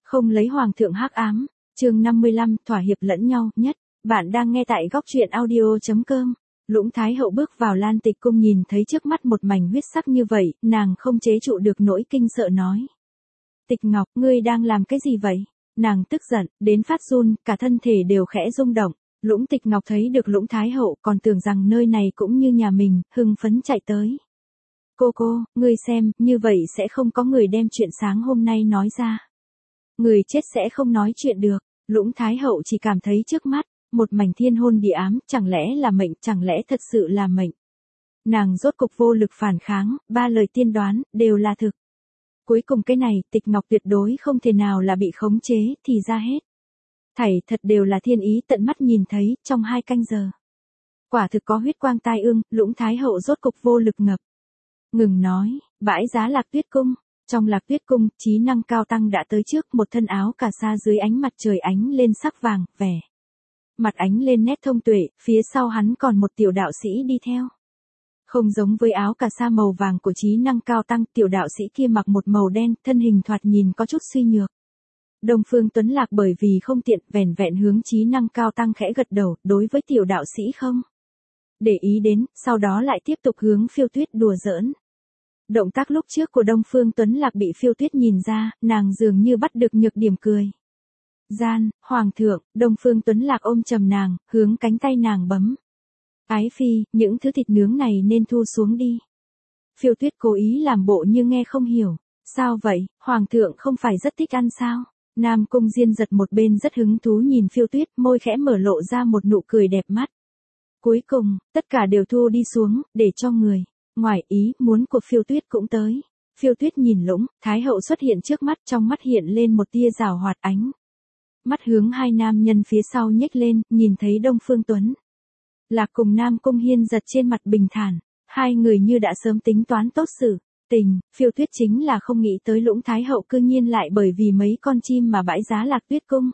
Không lấy hoàng thượng hắc ám, chương 55, thỏa hiệp lẫn nhau, nhất. Bạn đang nghe tại góc truyện audio.com. Lũng Thái Hậu bước vào Lan Tịch cung nhìn thấy trước mắt một mảnh huyết sắc như vậy, nàng không chế trụ được nỗi kinh sợ nói. Tịch Ngọc, ngươi đang làm cái gì vậy? Nàng tức giận, đến phát run, cả thân thể đều khẽ rung động. Lũng Tịch Ngọc thấy được Lũng Thái Hậu còn tưởng rằng nơi này cũng như nhà mình, hưng phấn chạy tới. Cô, ngươi xem, như vậy sẽ không có người đem chuyện sáng hôm nay nói ra. Người chết sẽ không nói chuyện được. Lũng Thái Hậu chỉ cảm thấy trước mắt, một mảnh thiên hôn địa ám, chẳng lẽ là mệnh, chẳng lẽ thật sự là mệnh. Nàng rốt cục vô lực phản kháng, ba lời tiên đoán, đều là thực. Cuối cùng cái này, Tịch Ngọc tuyệt đối không thể nào là bị khống chế, thì ra hết. Thảy thật đều là thiên ý tận mắt nhìn thấy, trong 2 canh giờ. Quả thực có huyết quang tai ương, Lũng Thái Hậu rốt cục vô lực ngập. Ngừng nói, bãi giá Lạc Tuyết cung. Trong Lạc Tuyết cung, trí năng cao tăng đã tới trước, một thân áo cà sa dưới ánh mặt trời ánh lên sắc vàng, vẻ. Mặt ánh lên nét thông tuệ, phía sau hắn còn một tiểu đạo sĩ đi theo. Không giống với áo cà sa màu vàng của trí năng cao tăng, tiểu đạo sĩ kia mặc một màu đen, thân hình thoạt nhìn có chút suy nhược. Đông Phương Tuấn Lạc bởi vì không tiện, vẻn vẹn hướng trí năng cao tăng khẽ gật đầu, đối với tiểu đạo sĩ không để ý đến, sau đó lại tiếp tục hướng Phiêu Tuyết đùa giỡn. Động tác lúc trước của Đông Phương Tuấn Lạc bị Phiêu Tuyết nhìn ra, nàng dường như bắt được nhược điểm cười. Hoàng thượng, Đông Phương Tuấn Lạc ôm chầm nàng, hướng cánh tay nàng bấm. Ái phi, những thứ thịt nướng này nên thu xuống đi. Phiêu Tuyết cố ý làm bộ như nghe không hiểu. Sao vậy, Hoàng thượng không phải rất thích ăn sao? Nam Cung Diên giật một bên rất hứng thú nhìn Phiêu Tuyết, môi khẽ mở lộ ra một nụ cười đẹp mắt. Cuối cùng, tất cả đều thu đi xuống, để cho người. Ngoài ý muốn của Phiêu Tuyết cũng tới. Phiêu Tuyết nhìn Lũng Thái Hậu xuất hiện trước mắt, trong mắt hiện lên một tia rào hoạt ánh. Mắt hướng 2 nam nhân phía sau nhếch lên, nhìn thấy Đông Phương Tuấn Lạc cùng Nam Cung Hiên giật trên mặt bình thản. 2 người như đã sớm tính toán tốt sự tình. Phiêu Tuyết chính là không nghĩ tới Lũng Thái Hậu cư nhiên lại bởi vì mấy con chim mà bãi giá Lạc Tuyết cung.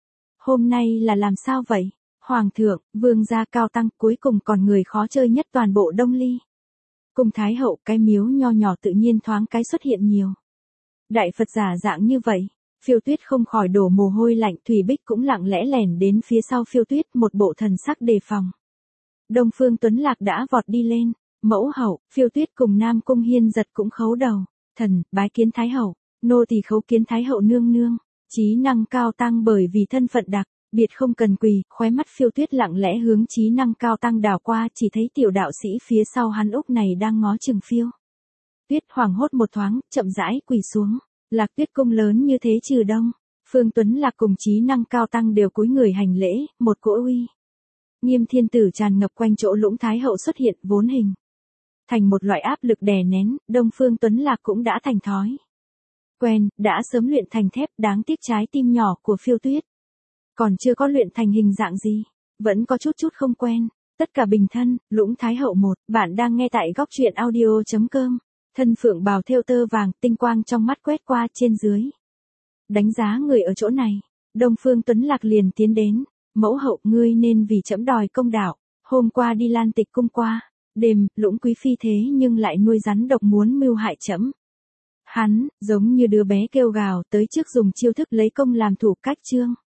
Hôm nay là làm sao vậy? Hoàng thượng, vương gia cao tăng, cuối cùng còn người khó chơi nhất toàn bộ Đông Ly. Cung Thái Hậu, cái miếu nho nhỏ tự nhiên thoáng cái xuất hiện nhiều. Đại Phật giả dạng như vậy, Phiêu Tuyết không khỏi đổ mồ hôi lạnh, Thủy Bích cũng lặng lẽ lẻn đến phía sau Phiêu Tuyết, một bộ thần sắc đề phòng. Đông Phương Tuấn Lạc đã vọt đi lên, mẫu hậu, Phiêu Tuyết cùng Nam Cung Hiên giật cũng khấu đầu, thần, bái kiến Thái Hậu, nô tỳ khấu kiến Thái Hậu nương nương. Trí năng cao tăng bởi vì thân phận đặc biệt không cần quỳ, khóe mắt Phiêu Tuyết lặng lẽ hướng trí năng cao tăng đảo qua, chỉ thấy tiểu đạo sĩ phía sau hắn úc này đang ngó chừng Phiêu Tuyết, hoảng hốt một thoáng, chậm rãi quỳ xuống. Lạc Tuyết cung lớn như thế trừ Đông Phương Tuấn Lạc cùng trí năng cao tăng đều cúi người hành lễ, một cỗ uy nghiêm thiên tử tràn ngập quanh chỗ Lũng Thái Hậu xuất hiện, vốn hình thành một loại áp lực đè nén, Đông Phương Tuấn Lạc cũng đã thành thói quen, đã sớm luyện thành thép, đáng tiếc trái tim nhỏ của Phiêu Tuyết còn chưa có luyện thành hình dạng gì, vẫn có chút không quen. Tất cả bình thân. Lũng Thái Hậu 1, bạn đang nghe tại góc truyện audio.com. Thân phượng bào thêu tơ vàng, tinh quang trong mắt quét qua trên dưới. Đánh giá người ở chỗ này, Đông Phương Tuấn Lạc liền tiến đến. Mẫu hậu, ngươi nên vì trẫm đòi công đạo. Hôm qua đi Lan Tịch cung qua đêm, Lũng quý phi thế nhưng lại nuôi rắn độc muốn mưu hại trẫm. Hắn giống như đứa bé kêu gào tới trước dùng chiêu thức lấy công làm thủ cách trương.